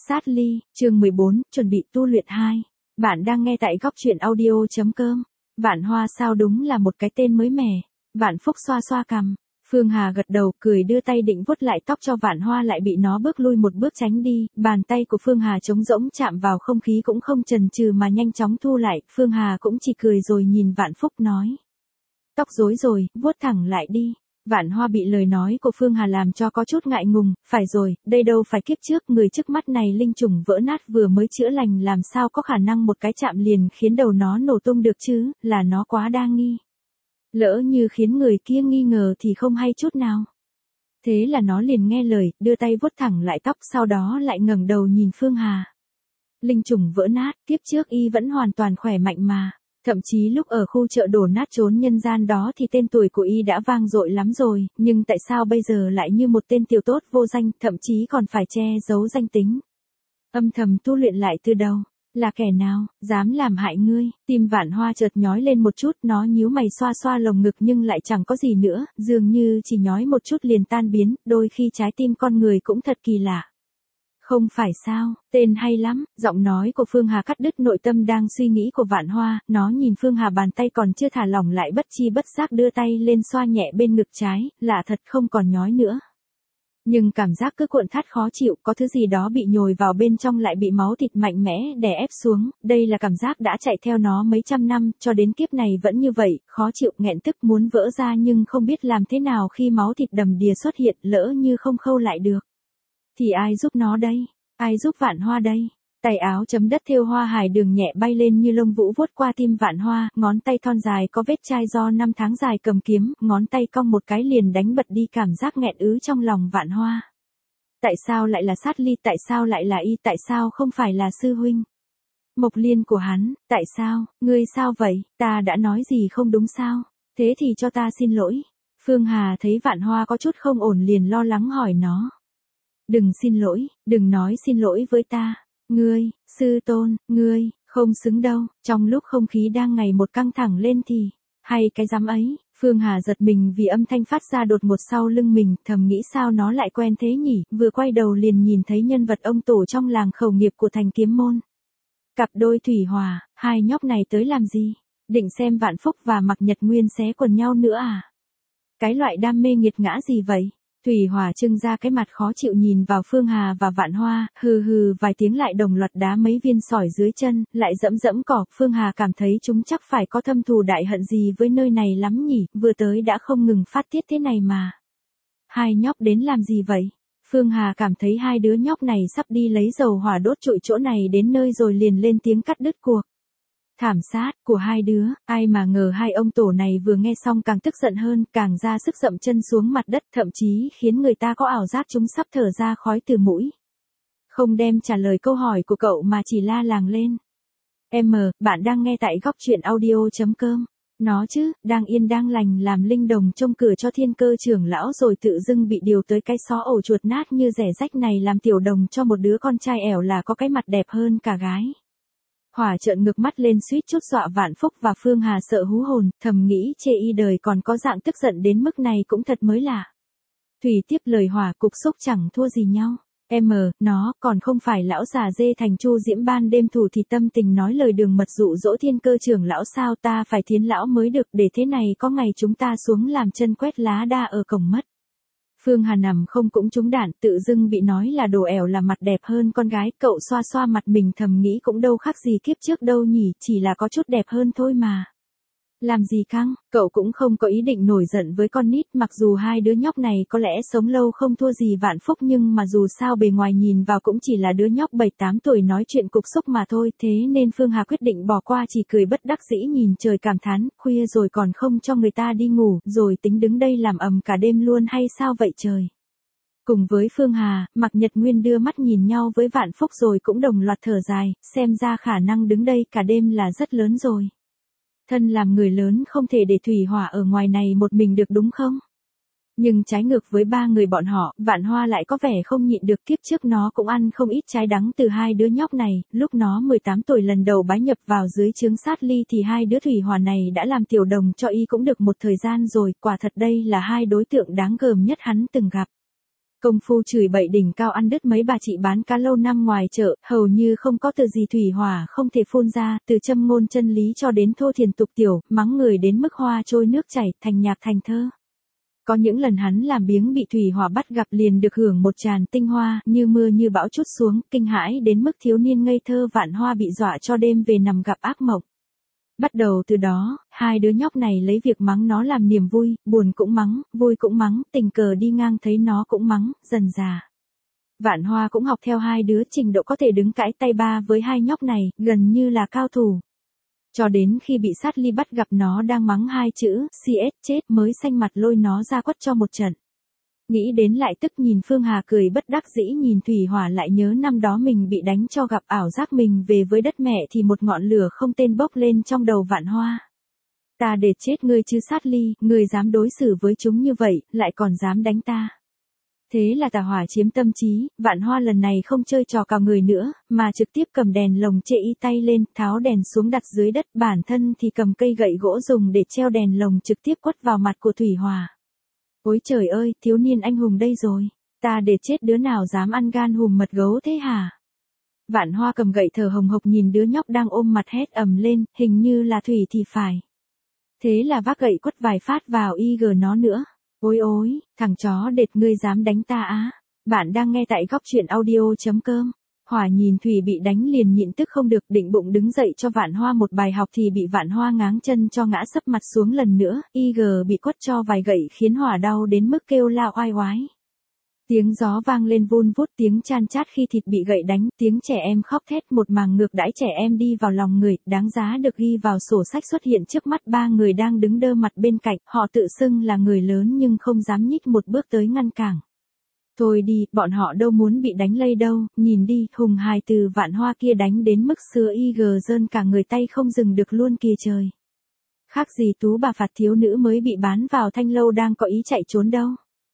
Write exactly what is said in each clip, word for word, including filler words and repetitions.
Sát ly, chương mười bốn, chuẩn bị tu luyện hai. Bạn đang nghe tại góc truyện audio chấm com. Vạn Hoa sao đúng là một cái tên mới mẻ. Vạn Phúc xoa xoa cằm. Phương Hà gật đầu cười đưa tay định vuốt lại tóc cho Vạn Hoa lại bị nó bước lui một bước tránh đi. Bàn tay của Phương Hà trống rỗng chạm vào không khí cũng không chần chừ mà nhanh chóng thu lại. Phương Hà cũng chỉ cười rồi nhìn Vạn Phúc nói. Tóc rối rồi, vuốt thẳng lại đi. Vạn Hoa bị lời nói của Phương Hà làm cho có chút ngại ngùng, phải rồi, đây đâu phải kiếp trước, người trước mắt này linh trùng vỡ nát vừa mới chữa lành làm sao có khả năng một cái chạm liền khiến đầu nó nổ tung được chứ, là nó quá đa nghi. Lỡ như khiến người kia nghi ngờ thì không hay chút nào. Thế là nó liền nghe lời, đưa tay vuốt thẳng lại tóc sau đó lại ngẩng đầu nhìn Phương Hà. Linh trùng vỡ nát, kiếp trước y vẫn hoàn toàn khỏe mạnh mà. Thậm chí lúc ở khu chợ đổ nát trốn nhân gian đó thì tên tuổi của y đã vang dội lắm rồi, nhưng tại sao bây giờ lại như một tên tiểu tốt vô danh, thậm chí còn phải che giấu danh tính. Âm thầm tu luyện lại từ đầu, là kẻ nào, dám làm hại ngươi, tim Vạn Hoa chợt nhói lên một chút, nó nhíu mày xoa xoa lồng ngực nhưng lại chẳng có gì nữa, dường như chỉ nhói một chút liền tan biến, đôi khi trái tim con người cũng thật kỳ lạ. Không phải sao, tên hay lắm, giọng nói của Phương Hà cắt đứt nội tâm đang suy nghĩ của Vạn Hoa, nó nhìn Phương Hà bàn tay còn chưa thả lỏng lại bất chi bất giác đưa tay lên xoa nhẹ bên ngực trái, lạ thật không còn nhói nữa. Nhưng cảm giác cứ cuộn thắt khó chịu, có thứ gì đó bị nhồi vào bên trong lại bị máu thịt mạnh mẽ đè ép xuống, đây là cảm giác đã chạy theo nó mấy trăm năm, cho đến kiếp này vẫn như vậy, khó chịu nghẹn tức muốn vỡ ra nhưng không biết làm thế nào khi máu thịt đầm đìa xuất hiện, lỡ như không khâu lại được. Thì ai giúp nó đây? Ai giúp Vạn Hoa đây? Tay áo chấm đất thêu hoa hài đường nhẹ bay lên như lông vũ vuốt qua tim Vạn Hoa, ngón tay thon dài có vết chai do năm tháng dài cầm kiếm, ngón tay cong một cái liền đánh bật đi cảm giác nghẹn ứ trong lòng Vạn Hoa. Tại sao lại là Sát ly, tại sao lại là y, tại sao không phải là sư huynh? Mộc Liên của hắn, tại sao, ngươi sao vậy, ta đã nói gì không đúng sao? Thế thì cho ta xin lỗi. Phương Hà thấy Vạn Hoa có chút không ổn liền lo lắng hỏi nó. Đừng xin lỗi, đừng nói xin lỗi với ta. Ngươi, sư tôn, ngươi, không xứng đâu. Trong lúc không khí đang ngày một căng thẳng lên thì, hay cái dám ấy, Phương Hà giật mình vì âm thanh phát ra đột ngột sau lưng mình, thầm nghĩ sao nó lại quen thế nhỉ, vừa quay đầu liền nhìn thấy nhân vật ông tổ trong làng khẩu nghiệp của thành kiếm môn. Cặp đôi Thủy Hòa, hai nhóc này tới làm gì? Định xem Vạn Phúc và Mạc Nhật Nguyên xé quần nhau nữa à? Cái loại đam mê nghiệt ngã gì vậy? Thủy Hòa trưng ra cái mặt khó chịu nhìn vào Phương Hà và Vạn Hoa, hừ hừ vài tiếng lại đồng loạt đá mấy viên sỏi dưới chân, lại dẫm dẫm cỏ. Phương Hà cảm thấy chúng chắc phải có thâm thù đại hận gì với nơi này lắm nhỉ, vừa tới đã không ngừng phát tiết thế này mà. Hai nhóc đến làm gì vậy? Phương Hà cảm thấy hai đứa nhóc này sắp đi lấy dầu hỏa đốt trụi chỗ này đến nơi rồi liền lên tiếng cắt đứt cuộc thảm sát của hai đứa, ai mà ngờ hai ông tổ này vừa nghe xong càng tức giận hơn, càng ra sức dậm chân xuống mặt đất, thậm chí khiến người ta có ảo giác chúng sắp thở ra khói từ mũi. Không đem trả lời câu hỏi của cậu mà chỉ la làng lên. Em, bạn đang nghe tại góc truyện audio chấm com. Nó chứ, đang yên đang lành làm linh đồng trông cửa cho Thiên Cơ trưởng lão rồi tự dưng bị điều tới cái xó ổ chuột nát như rẻ rách này làm tiểu đồng cho một đứa con trai ẻo là có cái mặt đẹp hơn cả gái. Hỏa trợn ngược mắt lên suýt chút dọa Vạn Phúc và Phương Hà sợ hú hồn, thầm nghĩ chê y đời còn có dạng tức giận đến mức này cũng thật mới lạ. Thủy tiếp lời Hỏa, cục xúc chẳng thua gì nhau. Em, nó còn không phải lão già dê thành Chu Diễm ban đêm thủ thì tâm tình nói lời đường mật dụ dỗ Thiên Cơ trưởng lão sao, ta phải thiến lão mới được, để thế này có ngày chúng ta xuống làm chân quét lá đa ở cổng mất. Phương Hà nằm không cũng trúng đạn, tự dưng bị nói là đồ ẻo là mặt đẹp hơn con gái, cậu xoa xoa mặt mình thầm nghĩ cũng đâu khác gì kiếp trước đâu nhỉ, chỉ là có chút đẹp hơn thôi mà. Làm gì căng, cậu cũng không có ý định nổi giận với con nít, mặc dù hai đứa nhóc này có lẽ sống lâu không thua gì Vạn Phúc nhưng mà dù sao bề ngoài nhìn vào cũng chỉ là đứa nhóc bảy tám tuổi nói chuyện cục xúc mà thôi, thế nên Phương Hà quyết định bỏ qua, chỉ cười bất đắc dĩ nhìn trời cảm thán, khuya rồi còn không cho người ta đi ngủ, rồi tính đứng đây làm ầm cả đêm luôn hay sao vậy trời. Cùng với Phương Hà, Mạc Nhật Nguyên đưa mắt nhìn nhau với Vạn Phúc rồi cũng đồng loạt thở dài, xem ra khả năng đứng đây cả đêm là rất lớn rồi. Thân làm người lớn không thể để Thủy Hỏa ở ngoài này một mình được đúng không? Nhưng trái ngược với ba người bọn họ, Vạn Hoa lại có vẻ không nhịn được, kiếp trước nó cũng ăn không ít trái đắng từ hai đứa nhóc này, lúc nó mười tám tuổi lần đầu bái nhập vào dưới trướng Sát ly thì hai đứa Thủy Hỏa này đã làm tiểu đồng cho y cũng được một thời gian rồi, quả thật đây là hai đối tượng đáng gờm nhất hắn từng gặp. Công phu chửi bậy đỉnh cao ăn đứt mấy bà chị bán cá lâu năm ngoài chợ, hầu như không có từ gì thủy hỏa không thể phun ra, từ châm ngôn chân lý cho đến thô thiền tục tiểu, mắng người đến mức hoa trôi nước chảy, thành nhạc thành thơ. Có những lần hắn làm biếng bị thủy hỏa bắt gặp liền được hưởng một tràn tinh hoa, như mưa như bão trút xuống, kinh hãi đến mức thiếu niên ngây thơ Vạn Hoa bị dọa cho đêm về nằm gặp ác mộng. Bắt đầu từ đó, hai đứa nhóc này lấy việc mắng nó làm niềm vui, buồn cũng mắng, vui cũng mắng, tình cờ đi ngang thấy nó cũng mắng, dần dà. Vạn Hoa cũng học theo hai đứa, trình độ có thể đứng cãi tay ba với hai nhóc này, gần như là cao thủ. Cho đến khi bị Sát Ly bắt gặp nó đang mắng hai chữ, xê ét chết mới xanh mặt lôi nó ra quất cho một trận. Nghĩ đến lại tức nhìn Phương Hà cười bất đắc dĩ nhìn Thủy Hỏa lại nhớ năm đó mình bị đánh cho gặp ảo giác mình về với đất mẹ thì một ngọn lửa không tên bốc lên trong đầu Vạn Hoa. Ta để chết ngươi chứ Sát Ly, ngươi dám đối xử với chúng như vậy, lại còn dám đánh ta. Thế là tà hỏa chiếm tâm trí, Vạn Hoa lần này không chơi trò cào người nữa, mà trực tiếp cầm đèn lồng chệ y tay lên, tháo đèn xuống đặt dưới đất, bản thân thì cầm cây gậy gỗ dùng để treo đèn lồng trực tiếp quất vào mặt của Thủy Hỏa. Ôi trời ơi, thiếu niên anh hùng đây rồi, ta để chết đứa nào dám ăn gan hùm mật gấu thế hả? Vạn Hoa cầm gậy thở hồng hộc nhìn đứa nhóc đang ôm mặt hét ầm lên, hình như là Thủy thì phải. Thế là vác gậy quất vài phát vào y gờ nó nữa. Ôi ôi, thằng chó đệt ngươi dám đánh ta á. Bạn đang nghe tại góc truyện audio.com. Hỏa nhìn Thủy bị đánh liền nhịn tức không được, định bụng đứng dậy cho Vạn Hoa một bài học thì bị Vạn Hoa ngáng chân cho ngã sấp mặt xuống lần nữa, y gờ bị quất cho vài gậy khiến Hỏa đau đến mức kêu la oai oái. Tiếng gió vang lên vun vút, tiếng chan chát khi thịt bị gậy đánh, tiếng trẻ em khóc thét, một màng ngược đãi trẻ em đi vào lòng người, đáng giá được ghi vào sổ sách xuất hiện trước mắt ba người đang đứng đơ mặt bên cạnh, họ tự xưng là người lớn nhưng không dám nhích một bước tới ngăn cản. Thôi đi, bọn họ đâu muốn bị đánh lây đâu, nhìn đi, hùng hài từ Vạn Hoa kia đánh đến mức xưa y gờ rơn cả người tay không dừng được luôn kìa trời. Khác gì Tú bà phạt thiếu nữ mới bị bán vào thanh lâu đang có ý chạy trốn đâu.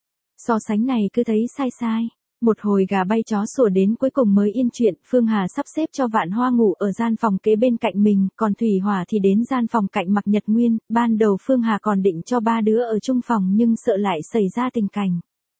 So sánh này cứ thấy sai sai. Một hồi gà bay chó sủa đến cuối cùng mới yên chuyện, Phương Hà sắp xếp cho Vạn Hoa ngủ ở gian phòng kế bên cạnh mình, còn Thủy Hỏa thì đến gian phòng cạnh Mạc Nhật Nguyên, ban đầu Phương Hà còn định cho ba đứa ở chung phòng nhưng sợ lại xảy ra tình cảnh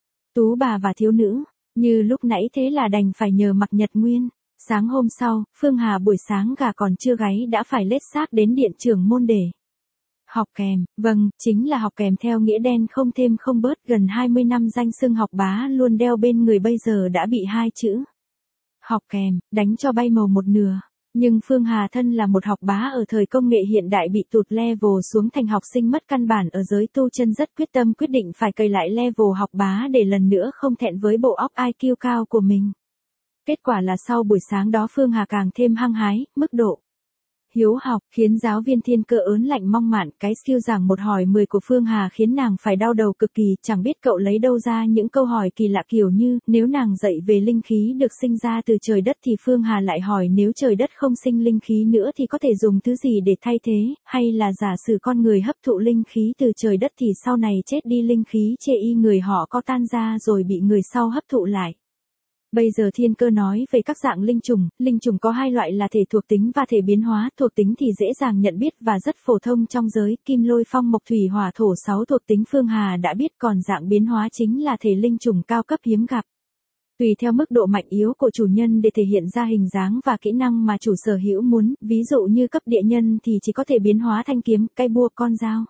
Tú bà và thiếu nữ, như lúc nãy thế là đành phải nhờ Mạc Nhật Nguyên. Sáng hôm sau, Phương Hà buổi sáng gà còn chưa gáy đã phải lết xác đến điện trưởng môn để học kèm, vâng, chính là học kèm theo nghĩa đen không thêm không bớt, gần hai mươi năm danh xưng học bá luôn đeo bên người bây giờ đã bị hai chữ học kèm đánh cho bay màu một nửa. Nhưng Phương Hà thân là một học bá ở thời công nghệ hiện đại bị tụt level xuống thành học sinh mất căn bản ở giới tu chân, rất quyết tâm quyết định phải cày lại level học bá để lần nữa không thẹn với bộ óc i kiu cao của mình. Kết quả là sau buổi sáng đó Phương Hà càng thêm hăng hái, mức độ hiếu học khiến giáo viên Thiên Cơ ớn lạnh mong mạn, cái skill giảng một hỏi mười của Phương Hà khiến nàng phải đau đầu cực kỳ, chẳng biết cậu lấy đâu ra những câu hỏi kỳ lạ kiểu như, nếu nàng dạy về linh khí được sinh ra từ trời đất thì Phương Hà lại hỏi nếu trời đất không sinh linh khí nữa thì có thể dùng thứ gì để thay thế, hay là giả sử con người hấp thụ linh khí từ trời đất thì sau này chết đi linh khí chê y người họ có tan ra rồi bị người sau hấp thụ lại. Bây giờ Thiên Cơ nói về các dạng linh trùng, linh trùng có hai loại là thể thuộc tính và thể biến hóa, thuộc tính thì dễ dàng nhận biết và rất phổ thông trong giới, kim lôi phong mộc thủy hỏa thổ sáu thuộc tính Phương Hà đã biết, còn dạng biến hóa chính là thể linh trùng cao cấp hiếm gặp. Tùy theo mức độ mạnh yếu của chủ nhân để thể hiện ra hình dáng và kỹ năng mà chủ sở hữu muốn, ví dụ như cấp địa nhân thì chỉ có thể biến hóa thanh kiếm, cây búa, con dao.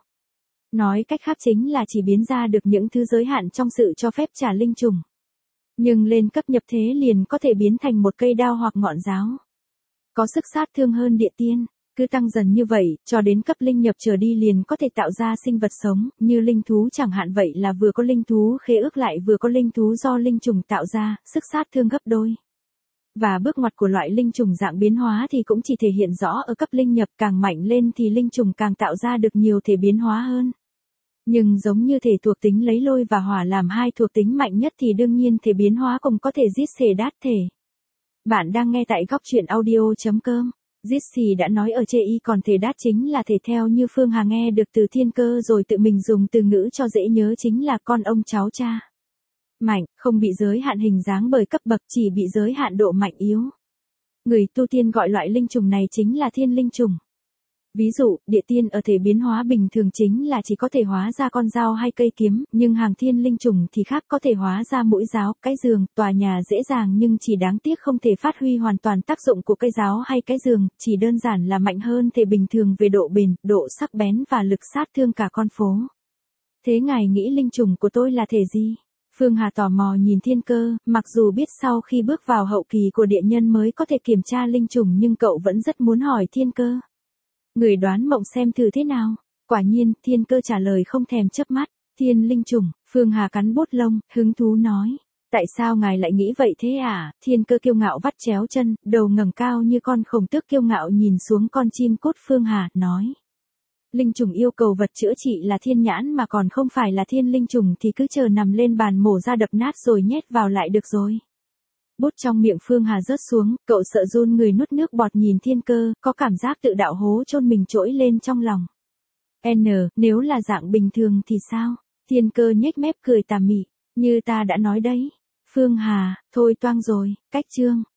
Nói cách khác chính là chỉ biến ra được những thứ giới hạn trong sự cho phép trả linh trùng. Nhưng lên cấp nhập thế liền có thể biến thành một cây đao hoặc ngọn giáo. Có sức sát thương hơn địa tiên, cứ tăng dần như vậy, cho đến cấp linh nhập trở đi liền có thể tạo ra sinh vật sống, như linh thú chẳng hạn, vậy là vừa có linh thú khế ước lại vừa có linh thú do linh trùng tạo ra, sức sát thương gấp đôi. Và bước ngoặt của loại linh trùng dạng biến hóa thì cũng chỉ thể hiện rõ ở cấp linh nhập, càng mạnh lên thì linh trùng càng tạo ra được nhiều thể biến hóa hơn. Nhưng giống như thể thuộc tính lấy lôi và hỏa làm hai thuộc tính mạnh nhất thì đương nhiên thể biến hóa cùng có thể giết xề đát thể. Bạn đang nghe tại góc truyện audio.com. Giết xì đã nói ở chê y, còn thể đát chính là thể theo như Phương Hà nghe được từ Thiên Cơ rồi tự mình dùng từ ngữ cho dễ nhớ chính là con ông cháu cha. Mạnh, không bị giới hạn hình dáng bởi cấp bậc, chỉ bị giới hạn độ mạnh yếu. Người tu tiên gọi loại linh trùng này chính là thiên linh trùng. Ví dụ, địa tiên ở thể biến hóa bình thường chính là chỉ có thể hóa ra con dao hay cây kiếm, nhưng hàng thiên linh trùng thì khác, có thể hóa ra mũi giáo, cái giường, tòa nhà dễ dàng, nhưng chỉ đáng tiếc không thể phát huy hoàn toàn tác dụng của cây giáo hay cái giường, chỉ đơn giản là mạnh hơn thể bình thường về độ bền, độ sắc bén và lực sát thương cả con phố. Thế ngài nghĩ linh trùng của tôi là thể gì? Phương Hà tò mò nhìn Thiên Cơ, mặc dù biết sau khi bước vào hậu kỳ của địa nhân mới có thể kiểm tra linh trùng nhưng cậu vẫn rất muốn hỏi Thiên Cơ. Người đoán mộng xem thử thế nào. Quả nhiên, Thiên Cơ trả lời không thèm chớp mắt. Thiên linh trùng. Phương Hà cắn bút lông, hứng thú nói. Tại sao ngài lại nghĩ vậy thế à? Thiên Cơ kiêu ngạo vắt chéo chân, đầu ngẩng cao như con khổng tước kiêu ngạo nhìn xuống con chim cút Phương Hà, nói. Linh trùng yêu cầu vật chữa trị là thiên nhãn mà còn không phải là thiên linh trùng thì cứ chờ nằm lên bàn mổ ra đập nát rồi nhét vào lại được rồi. Bút trong miệng Phương Hà rớt xuống, cậu sợ run người nuốt nước bọt nhìn Thiên Cơ, có cảm giác tự đạo hố chôn mình trỗi lên trong lòng. N, nếu là dạng bình thường thì sao? Thiên Cơ nhếch mép cười tà mị, như ta đã nói đấy. Phương Hà, thôi toang rồi, cách chương.